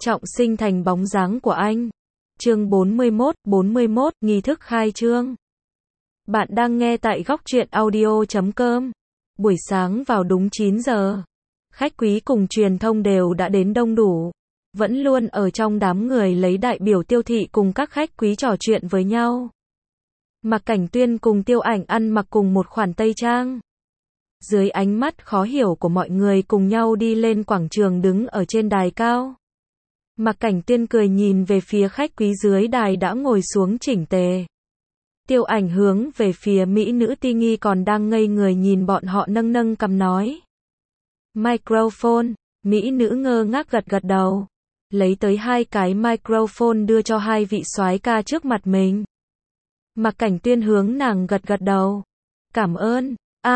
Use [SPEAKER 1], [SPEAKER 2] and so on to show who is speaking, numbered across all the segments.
[SPEAKER 1] trọng sinh thành bóng dáng của anh. Chương 41, nghi thức khai trương. Bạn đang nghe tại góc truyện audio.com. Buổi sáng vào đúng 9 giờ. Khách quý cùng truyền thông đều đã đến đông đủ. Vẫn luôn ở trong đám người lấy đại biểu Tiêu Thị cùng các khách quý trò chuyện với nhau. Mạc Cảnh Tuyên cùng Tiêu Ảnh ăn mặc cùng một khoản tây trang. Dưới ánh mắt khó hiểu của mọi người cùng nhau đi lên quảng trường đứng ở trên đài cao. Mạc Cảnh Tuyên cười nhìn về phía khách quý dưới đài đã ngồi xuống chỉnh tề. Tiêu Ảnh hướng về phía mỹ nữ Ti Nghi còn đang ngây người nhìn bọn họ nâng nâng cằm nói. Microphone, mỹ nữ ngơ ngác gật gật đầu. Lấy tới 2 cái microphone đưa cho 2 vị soái ca trước mặt mình. Mạc Cảnh Tuyên hướng nàng gật gật đầu. Cảm ơn,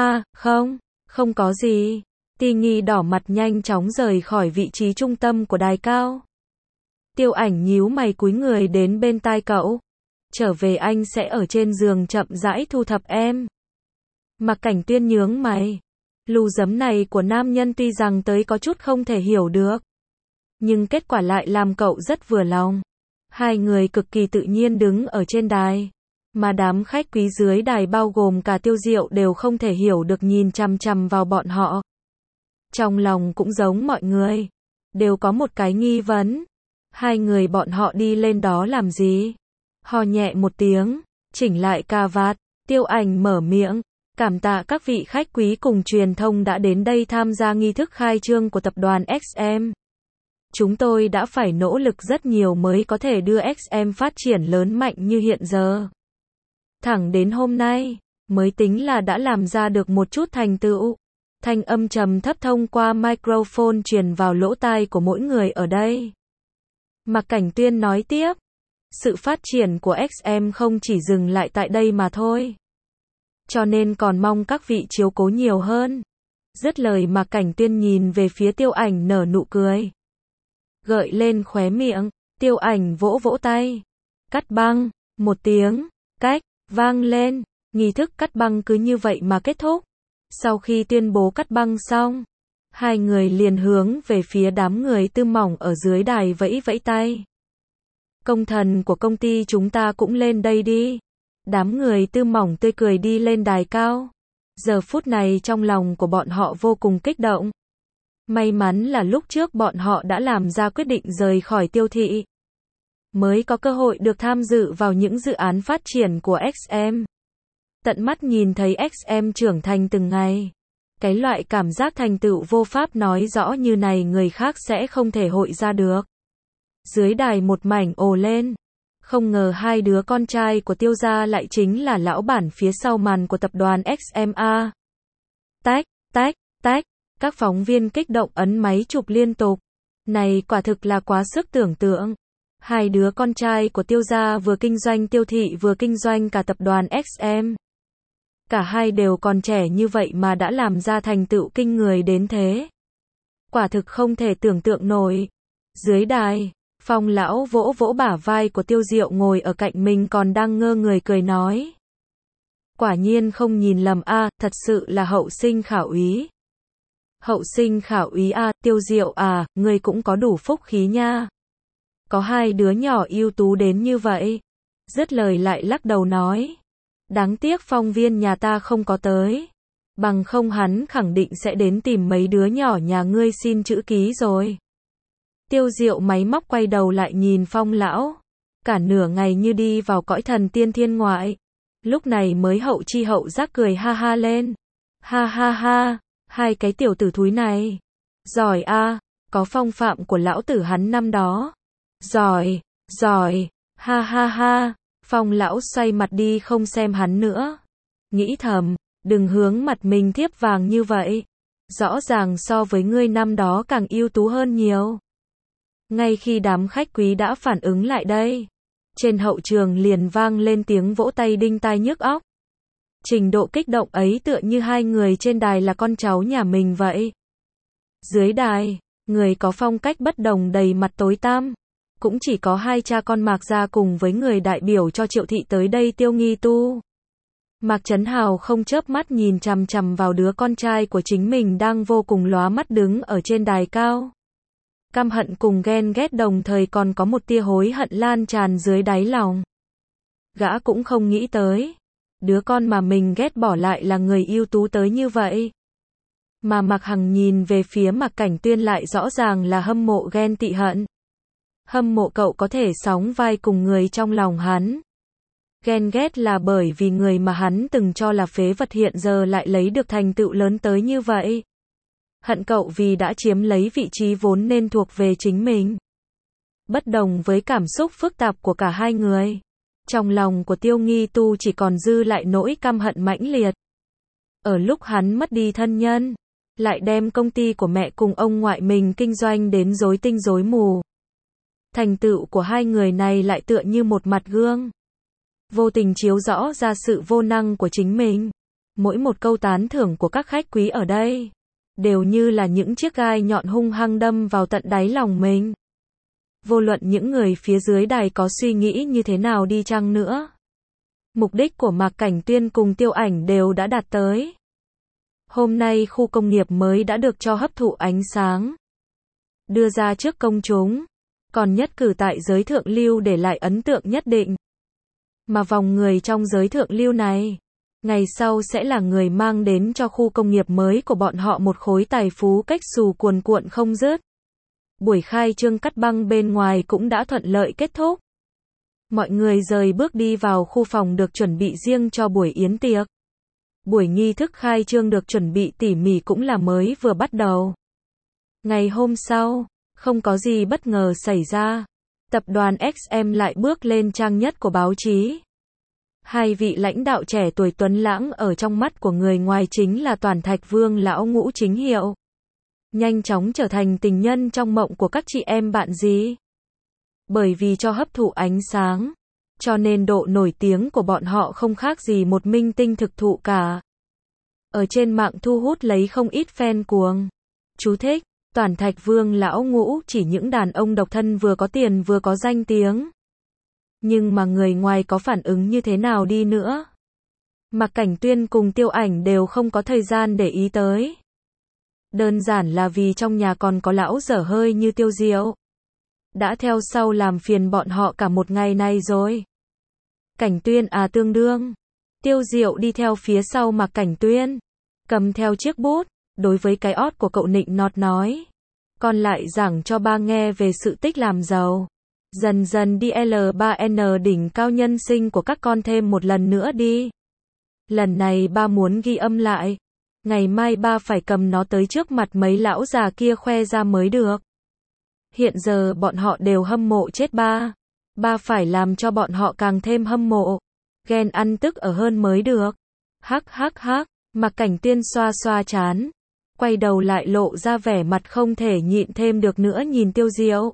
[SPEAKER 1] không có gì. Ti Nghi đỏ mặt nhanh chóng rời khỏi vị trí trung tâm của đài cao. Tiêu Ảnh nhíu mày cúi người đến bên tai cậu. Trở về anh sẽ ở trên giường chậm rãi thu thập em. Mạc Cảnh Tuyên nhướng mày. Lù dấm này của nam nhân tuy rằng tới có chút không thể hiểu được. Nhưng kết quả lại làm cậu rất vừa lòng. Hai người cực kỳ tự nhiên đứng ở trên đài. Mà đám khách quý dưới đài bao gồm cả Tiêu Diệu đều không thể hiểu được nhìn chằm chằm vào bọn họ. Trong lòng cũng giống mọi người. Đều có một cái nghi vấn. Hai người bọn họ đi lên đó làm gì? Ho nhẹ một tiếng, chỉnh lại cà vạt, Tiêu Ảnh mở miệng. Cảm tạ các vị khách quý cùng truyền thông đã đến đây tham gia nghi thức khai trương của tập đoàn XM. Chúng tôi đã phải nỗ lực rất nhiều mới có thể đưa XM phát triển lớn mạnh như hiện giờ. Thẳng đến hôm nay, mới tính là đã làm ra được một chút thành tựu. Thanh âm trầm thấp thông qua microphone truyền vào lỗ tai của mỗi người ở đây. Mạc Cảnh Tuyên nói tiếp. Sự phát triển của XM không chỉ dừng lại tại đây mà thôi. Cho nên còn mong các vị chiếu cố nhiều hơn. Dứt lời Mạc Cảnh Tuyên nhìn về phía Tiêu Ảnh nở nụ cười. Gợi lên khóe miệng, Tiêu Ảnh vỗ vỗ tay. Cắt băng, một tiếng, cách, vang lên, nghi thức cắt băng cứ như vậy mà kết thúc. Sau khi tuyên bố cắt băng xong, hai người liền hướng về phía đám người Tư Mỏng ở dưới đài vẫy vẫy tay. Công thần của công ty chúng ta cũng lên đây đi. Đám người Tư Mỏng tươi cười đi lên đài cao. Giờ phút này trong lòng của bọn họ vô cùng kích động. May mắn là lúc trước bọn họ đã làm ra quyết định rời khỏi Tiêu Thị. Mới có cơ hội được tham dự vào những dự án phát triển của XM. Tận mắt nhìn thấy XM trưởng thành từng ngày. Cái loại cảm giác thành tựu vô pháp nói rõ như này người khác sẽ không thể hội ra được. Dưới đài một mảnh ồ lên. Không ngờ hai đứa con trai của Tiêu gia lại chính là lão bản phía sau màn của tập đoàn XMA. Tách, tách, tách. Các phóng viên kích động ấn máy chụp liên tục. Này quả thực là quá sức tưởng tượng. Hai đứa con trai của Tiêu gia vừa kinh doanh Tiêu Thị vừa kinh doanh cả tập đoàn XM. Cả hai đều còn trẻ như vậy mà đã làm ra thành tựu kinh người đến thế. Quả thực không thể tưởng tượng nổi. Dưới đài, Phong lão vỗ vỗ bả vai của Tiêu Diệu ngồi ở cạnh mình còn đang ngơ người cười nói. Quả nhiên không nhìn lầm thật sự là hậu sinh khảo úy. Hậu sinh khảo úy Tiêu Diệu ngươi cũng có đủ phúc khí nha. Có hai đứa nhỏ ưu tú đến như vậy. Dứt lời lại lắc đầu nói. Đáng tiếc phóng viên nhà ta không có tới. Bằng không hắn khẳng định sẽ đến tìm mấy đứa nhỏ nhà ngươi xin chữ ký rồi. Tiêu Diệu máy móc quay đầu lại nhìn Phong lão. Cả nửa ngày như đi vào cõi thần tiên thiên ngoại. Lúc này mới hậu chi hậu giác cười ha ha lên. Ha ha ha, hai cái tiểu tử thúi này. Giỏi có phong phạm của lão tử hắn năm đó. Giỏi, ha ha ha. Phong lão xoay mặt đi không xem hắn nữa. Nghĩ thầm, đừng hướng mặt mình thiếp vàng như vậy. Rõ ràng so với ngươi năm đó càng ưu tú hơn nhiều. Ngay khi đám khách quý đã phản ứng lại đây, trên hậu trường liền vang lên tiếng vỗ tay đinh tai nhức óc. Trình độ kích động ấy tựa như hai người trên đài là con cháu nhà mình vậy. Dưới đài, người có phong cách bất đồng đầy mặt tối tăm. Cũng chỉ có hai cha con Mạc gia cùng với người đại biểu cho Triệu Thị tới đây Tiêu Nghi Tu. Mạc Chấn Hào không chớp mắt nhìn chằm chằm vào đứa con trai của chính mình đang vô cùng lóa mắt đứng ở trên đài cao. Căm hận cùng ghen ghét đồng thời còn có một tia hối hận lan tràn dưới đáy lòng. Gã cũng không nghĩ tới, đứa con mà mình ghét bỏ lại là người ưu tú tới như vậy. Mà Mạc Hằng nhìn về phía Mạc Cảnh Tuyên lại rõ ràng là hâm mộ ghen tị hận. Hâm mộ cậu có thể sóng vai cùng người trong lòng hắn. Ghen ghét là bởi vì người mà hắn từng cho là phế vật hiện giờ lại lấy được thành tựu lớn tới như vậy. Hận cậu vì đã chiếm lấy vị trí vốn nên thuộc về chính mình. Bất đồng với cảm xúc phức tạp của cả hai người, trong lòng của Tiêu Nghi Tu chỉ còn dư lại nỗi căm hận mãnh liệt. Ở lúc hắn mất đi thân nhân, lại đem công ty của mẹ cùng ông ngoại mình kinh doanh đến rối tinh rối mù. Thành tựu của hai người này lại tựa như một mặt gương, vô tình chiếu rõ ra sự vô năng của chính mình. Mỗi một câu tán thưởng của các khách quý ở đây đều như là những chiếc gai nhọn hung hăng đâm vào tận đáy lòng mình. Vô luận những người phía dưới đài có suy nghĩ như thế nào đi chăng nữa, mục đích của Mạc Cảnh Tuyên cùng Tiêu Ảnh đều đã đạt tới. Hôm nay khu công nghiệp mới đã được cho hấp thụ ánh sáng, đưa ra trước công chúng, còn nhất cử tại giới thượng lưu để lại ấn tượng nhất định. Mà vòng người trong giới thượng lưu này, ngày sau sẽ là người mang đến cho khu công nghiệp mới của bọn họ một khối tài phú cách xù cuồn cuộn không dứt. Buổi khai trương cắt băng bên ngoài cũng đã thuận lợi kết thúc. Mọi người rời bước đi vào khu phòng được chuẩn bị riêng cho buổi yến tiệc. Buổi nghi thức khai trương được chuẩn bị tỉ mỉ cũng là mới vừa bắt đầu. Ngày hôm sau, không có gì bất ngờ xảy ra. Tập đoàn XM lại bước lên trang nhất của báo chí. Hai vị lãnh đạo trẻ tuổi tuấn lãng ở trong mắt của người ngoài chính là Toản Thạch Vương lão Ngũ Chính Hiệu. Nhanh chóng trở thành tình nhân trong mộng của các chị em bạn gì. Bởi vì cho hấp thụ ánh sáng, cho nên độ nổi tiếng của bọn họ không khác gì một minh tinh thực thụ cả. Ở trên mạng thu hút lấy không ít fan cuồng. Chú thích: Toản Thạch Vương lão Ngũ chỉ những đàn ông độc thân vừa có tiền vừa có danh tiếng. Nhưng mà người ngoài có phản ứng như thế nào đi nữa, Mạc Cảnh Tuyên cùng Tiêu Ảnh đều không có thời gian để ý tới. Đơn giản là vì trong nhà còn có lão dở hơi như Tiêu Diệu, đã theo sau làm phiền bọn họ cả một ngày nay rồi. Cảnh Tuyên à tương đương. Tiêu Diệu đi theo phía sau Mạc Cảnh Tuyên, cầm theo chiếc bút, đối với cái ót của cậu nịnh nọt nói. Con lại giảng cho ba nghe về sự tích làm giàu. Dần dần đi L3N đỉnh cao nhân sinh của các con thêm một lần nữa đi. Lần này ba muốn ghi âm lại. Ngày mai ba phải cầm nó tới trước mặt mấy lão già kia khoe ra mới được. Hiện giờ bọn họ đều hâm mộ chết ba. Ba phải làm cho bọn họ càng thêm hâm mộ. Ghen ăn tức ở hơn mới được. Hắc hắc hắc, Mạc Cảnh Tuyên xoa xoa trán. Quay đầu lại lộ ra vẻ mặt không thể nhịn thêm được nữa nhìn Tiêu Diệu.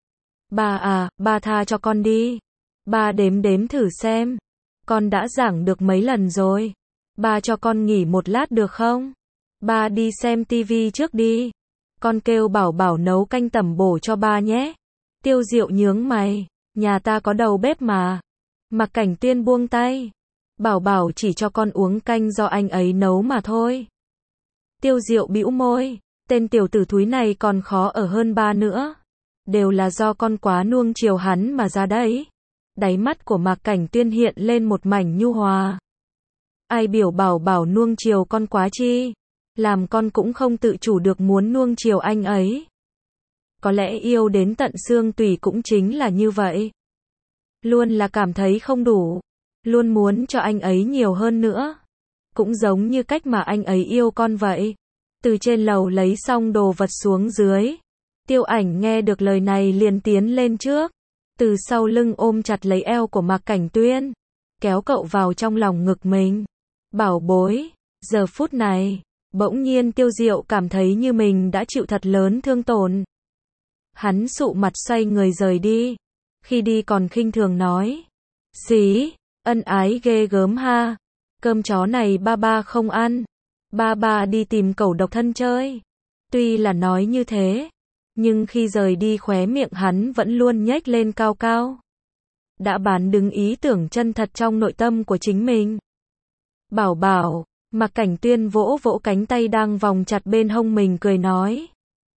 [SPEAKER 1] Ba à, ba tha cho con đi. Ba đếm đếm thử xem. Con đã giảng được mấy lần rồi. Ba cho con nghỉ một lát được không? Ba đi xem tivi trước đi. Con kêu Bảo Bảo nấu canh tẩm bổ cho ba nhé. Tiêu Diệu nhướng mày. Nhà ta có đầu bếp mà. Mạc Cảnh Tuyên buông tay. Bảo Bảo chỉ cho con uống canh do anh ấy nấu mà thôi. Tiêu Diệu bĩu môi. Tên tiểu tử thúi này còn khó ở hơn ba nữa. Đều là do con quá nuông chiều hắn mà ra đấy. Đáy mắt của Mạc Cảnh Tuyên hiện lên một mảnh nhu hòa. Ai biểu Bảo Bảo nuông chiều con quá chi? Làm con cũng không tự chủ được muốn nuông chiều anh ấy. Có lẽ yêu đến tận xương tủy cũng chính là như vậy. Luôn là cảm thấy không đủ. Luôn muốn cho anh ấy nhiều hơn nữa. Cũng giống như cách mà anh ấy yêu con vậy. Từ trên lầu lấy xong đồ vật xuống dưới. Tiêu Ảnh nghe được lời này liền tiến lên trước. Từ sau lưng ôm chặt lấy eo của Mạc Cảnh Tuyên. Kéo cậu vào trong lòng ngực mình. Bảo bối, giờ phút này, bỗng nhiên Tiêu Diệu cảm thấy như mình đã chịu thật lớn thương tổn. Hắn sụ mặt xoay người rời đi. Khi đi còn khinh thường nói. Xí, ân ái ghê gớm ha. Cơm chó này ba ba không ăn. Ba ba đi tìm cẩu độc thân chơi. Tuy là nói như thế, nhưng khi rời đi khóe miệng hắn vẫn luôn nhếch lên cao cao. Đã bán đứng ý tưởng chân thật trong nội tâm của chính mình. Bảo Bảo, Mạc Cảnh Tuyên vỗ vỗ cánh tay đang vòng chặt bên hông mình cười nói.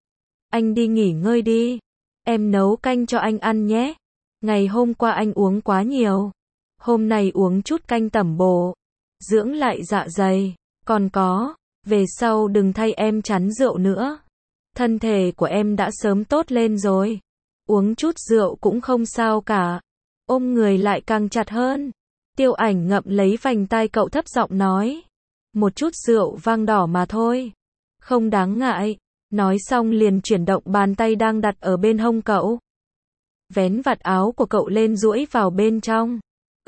[SPEAKER 1] anh đi nghỉ ngơi đi. Em nấu canh cho anh ăn nhé. Ngày hôm qua anh uống quá nhiều. Hôm nay uống chút canh tẩm bổ. Dưỡng lại dạ dày. Còn có, về sau đừng thay em chắn rượu nữa. Thân thể của em đã sớm tốt lên rồi. Uống chút rượu cũng không sao cả. Ôm người lại càng chặt hơn. Tiêu Ảnh ngậm lấy vành tai cậu thấp giọng nói. Một chút rượu vang đỏ mà thôi. Không đáng ngại. Nói xong liền chuyển động bàn tay đang đặt ở bên hông cậu. Vén vạt áo của cậu lên duỗi vào bên trong.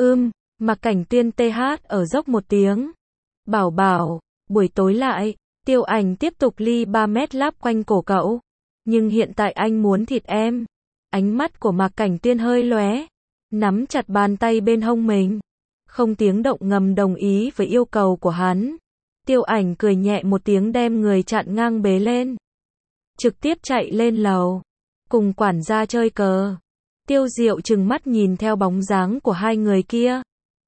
[SPEAKER 1] Mặc Cảnh Tuyên TH ở dốc một tiếng. Bảo bảo, buổi tối lại. Tiêu Ảnh tiếp tục ly 3 mét láp quanh cổ cậu. Nhưng hiện tại anh muốn thịt em. Ánh mắt của Mạc Cảnh Tuyên hơi lóe. Nắm chặt bàn tay bên hông mình. Không tiếng động ngầm đồng ý với yêu cầu của hắn. Tiêu Ảnh cười nhẹ một tiếng đem người chặn ngang bế lên. Trực tiếp chạy lên lầu. Cùng quản gia chơi cờ. Tiêu Diệu trừng mắt nhìn theo bóng dáng của hai người kia.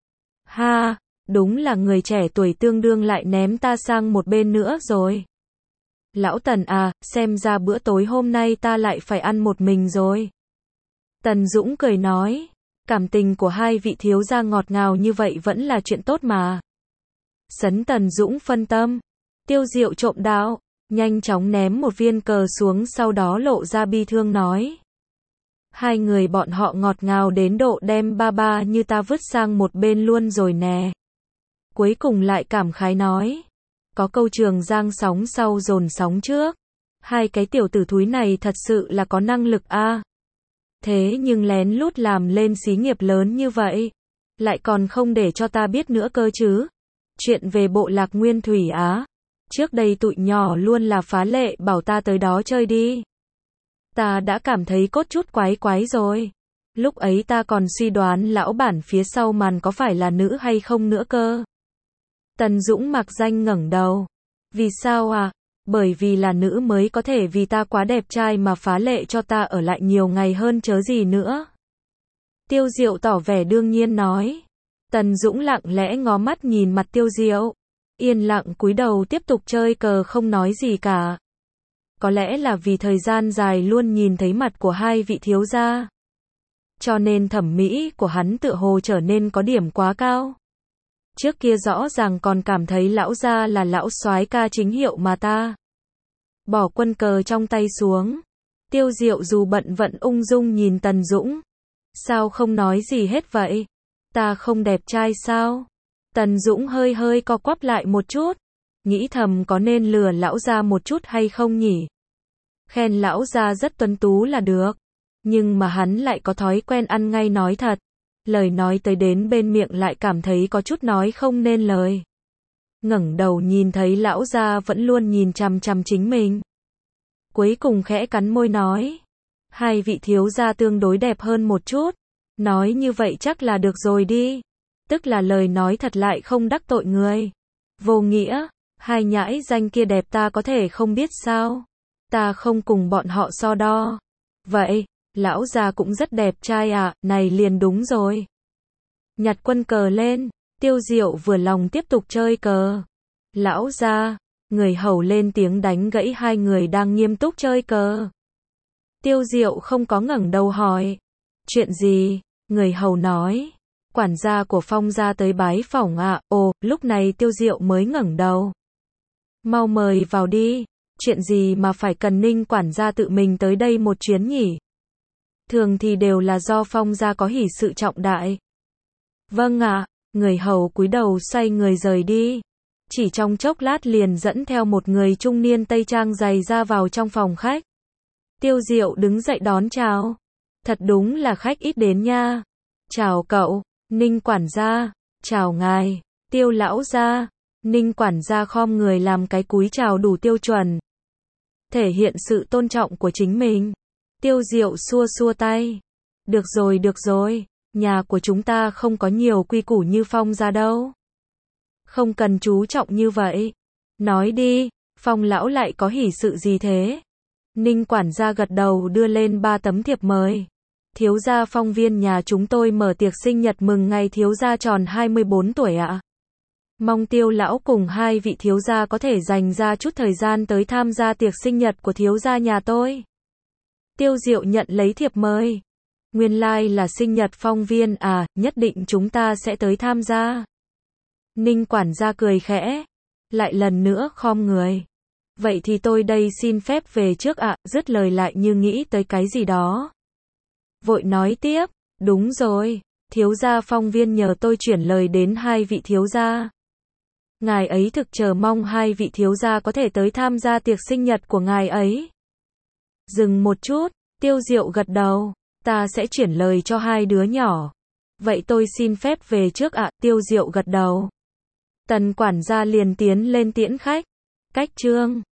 [SPEAKER 1] Ha, đúng là người trẻ tuổi tương đương lại ném ta sang một bên nữa rồi. Lão Tần à, xem ra bữa tối hôm nay ta lại phải ăn một mình rồi. Tần Dũng cười nói. Cảm tình của hai vị thiếu gia ngọt ngào như vậy vẫn là chuyện tốt mà. Sấn Tần Dũng phân tâm. Tiêu Diệu trộm đạo. Nhanh chóng ném một viên cờ xuống sau đó lộ ra bi thương nói. Hai người bọn họ ngọt ngào đến độ đem ba ba như ta vứt sang một bên luôn rồi nè. Cuối cùng lại cảm khái nói. Có câu Trường Giang sóng sau dồn sóng trước. Hai cái tiểu tử thúi này thật sự là có năng lực a. Thế nhưng lén lút làm lên xí nghiệp lớn như vậy. Lại còn không để cho ta biết nữa cơ chứ. Chuyện về bộ lạc Nguyên Thủy Á. Trước đây tụi nhỏ luôn là phá lệ bảo ta tới đó chơi đi. Ta đã cảm thấy cốt chút quái quái rồi. Lúc ấy ta còn suy đoán lão bản phía sau màn có phải là nữ hay không nữa cơ. Tần Dũng mặc danh ngẩng đầu. Vì sao à? Bởi vì là nữ mới có thể vì ta quá đẹp trai mà phá lệ cho ta ở lại nhiều ngày hơn chớ gì nữa. Tiêu Diệu tỏ vẻ đương nhiên nói. Tần Dũng lặng lẽ ngó mắt nhìn mặt Tiêu Diệu. Yên lặng cúi đầu tiếp tục chơi cờ không nói gì cả. Có lẽ là vì thời gian dài luôn nhìn thấy mặt của hai vị thiếu gia. Cho nên thẩm mỹ của hắn tựa hồ trở nên có điểm quá cao. Trước kia rõ ràng còn cảm thấy lão gia là lão soái ca chính hiệu mà ta. Bỏ quân cờ trong tay xuống. Tiêu Diệu dù bận vận ung dung nhìn Tần Dũng. Sao không nói gì hết vậy? Ta không đẹp trai sao? Tần Dũng hơi co quắp lại một chút. Nghĩ thầm có nên lừa lão gia một chút hay không nhỉ? Khen lão gia rất tuấn tú là được. Nhưng mà hắn lại có thói quen ăn ngay nói thật. Lời nói tới đến bên miệng lại cảm thấy có chút nói không nên lời. Ngẩng đầu nhìn thấy lão gia vẫn luôn nhìn chằm chằm chính mình. Cuối cùng khẽ cắn môi nói. Hai vị thiếu gia tương đối đẹp hơn một chút. Nói như vậy chắc là được rồi đi. Tức là lời nói thật lại không đắc tội người. Vô nghĩa, hai nhãi danh kia đẹp ta có thể không biết sao. Ta không cùng bọn họ so đo. Vậy, lão già cũng rất đẹp trai à, này liền đúng rồi. Nhặt quân cờ lên, Tiêu Diệu vừa lòng tiếp tục chơi cờ. Lão già, người hầu lên tiếng đánh gãy hai người đang nghiêm túc chơi cờ. Tiêu Diệu không có ngẩng đầu hỏi. Chuyện gì? Người hầu nói. Quản gia của Phong gia tới bái phỏng ạ. Ồ, lúc này Tiêu Diệu mới ngẩng đầu. Mau mời vào đi. Chuyện gì mà phải cần Ninh quản gia tự mình tới đây một chuyến nhỉ? Thường thì đều là do Phong gia có hỷ sự trọng đại. Vâng ạ. Người hầu cúi đầu xoay người rời đi. Chỉ trong chốc lát liền dẫn theo một người trung niên tây trang dày ra vào trong phòng khách. Tiêu Diệu đứng dậy đón chào. Thật đúng là khách ít đến nha. Chào cậu, Ninh quản gia. Chào ngài, Tiêu lão gia. Ninh quản gia khom người làm cái cúi chào đủ tiêu chuẩn. Thể hiện sự tôn trọng của chính mình. Tiêu Diệu xua xua tay. Được rồi, nhà của chúng ta không có nhiều quy củ như Phong gia đâu. Không cần chú trọng như vậy. Nói đi, Phong lão lại có hỷ sự gì thế? Ninh quản gia gật đầu đưa lên 3 tấm thiệp mời. Thiếu gia Phong viên nhà chúng tôi mở tiệc sinh nhật mừng ngày thiếu gia tròn 24 tuổi ạ. Mong Tiêu lão cùng hai vị thiếu gia có thể dành ra chút thời gian tới tham gia tiệc sinh nhật của thiếu gia nhà tôi. Tiêu Diệu nhận lấy thiệp mời. Nguyên lai là sinh nhật Phong Viên à, nhất định chúng ta sẽ tới tham gia. Ninh quản gia cười khẽ, lại lần nữa khom người. Vậy thì tôi đây xin phép về trước ạ, dứt lời lại như nghĩ tới cái gì đó. Vội nói tiếp, đúng rồi, thiếu gia Phong Viên nhờ tôi chuyển lời đến hai vị thiếu gia. Ngài ấy thực chờ mong hai vị thiếu gia có thể tới tham gia tiệc sinh nhật của ngài ấy. Dừng một chút, Tiêu Diệu gật đầu, ta sẽ chuyển lời cho hai đứa nhỏ. Vậy tôi xin phép về trước ạ, Tiêu Diệu gật đầu. Tần quản gia liền tiến lên tiễn khách. Cách chương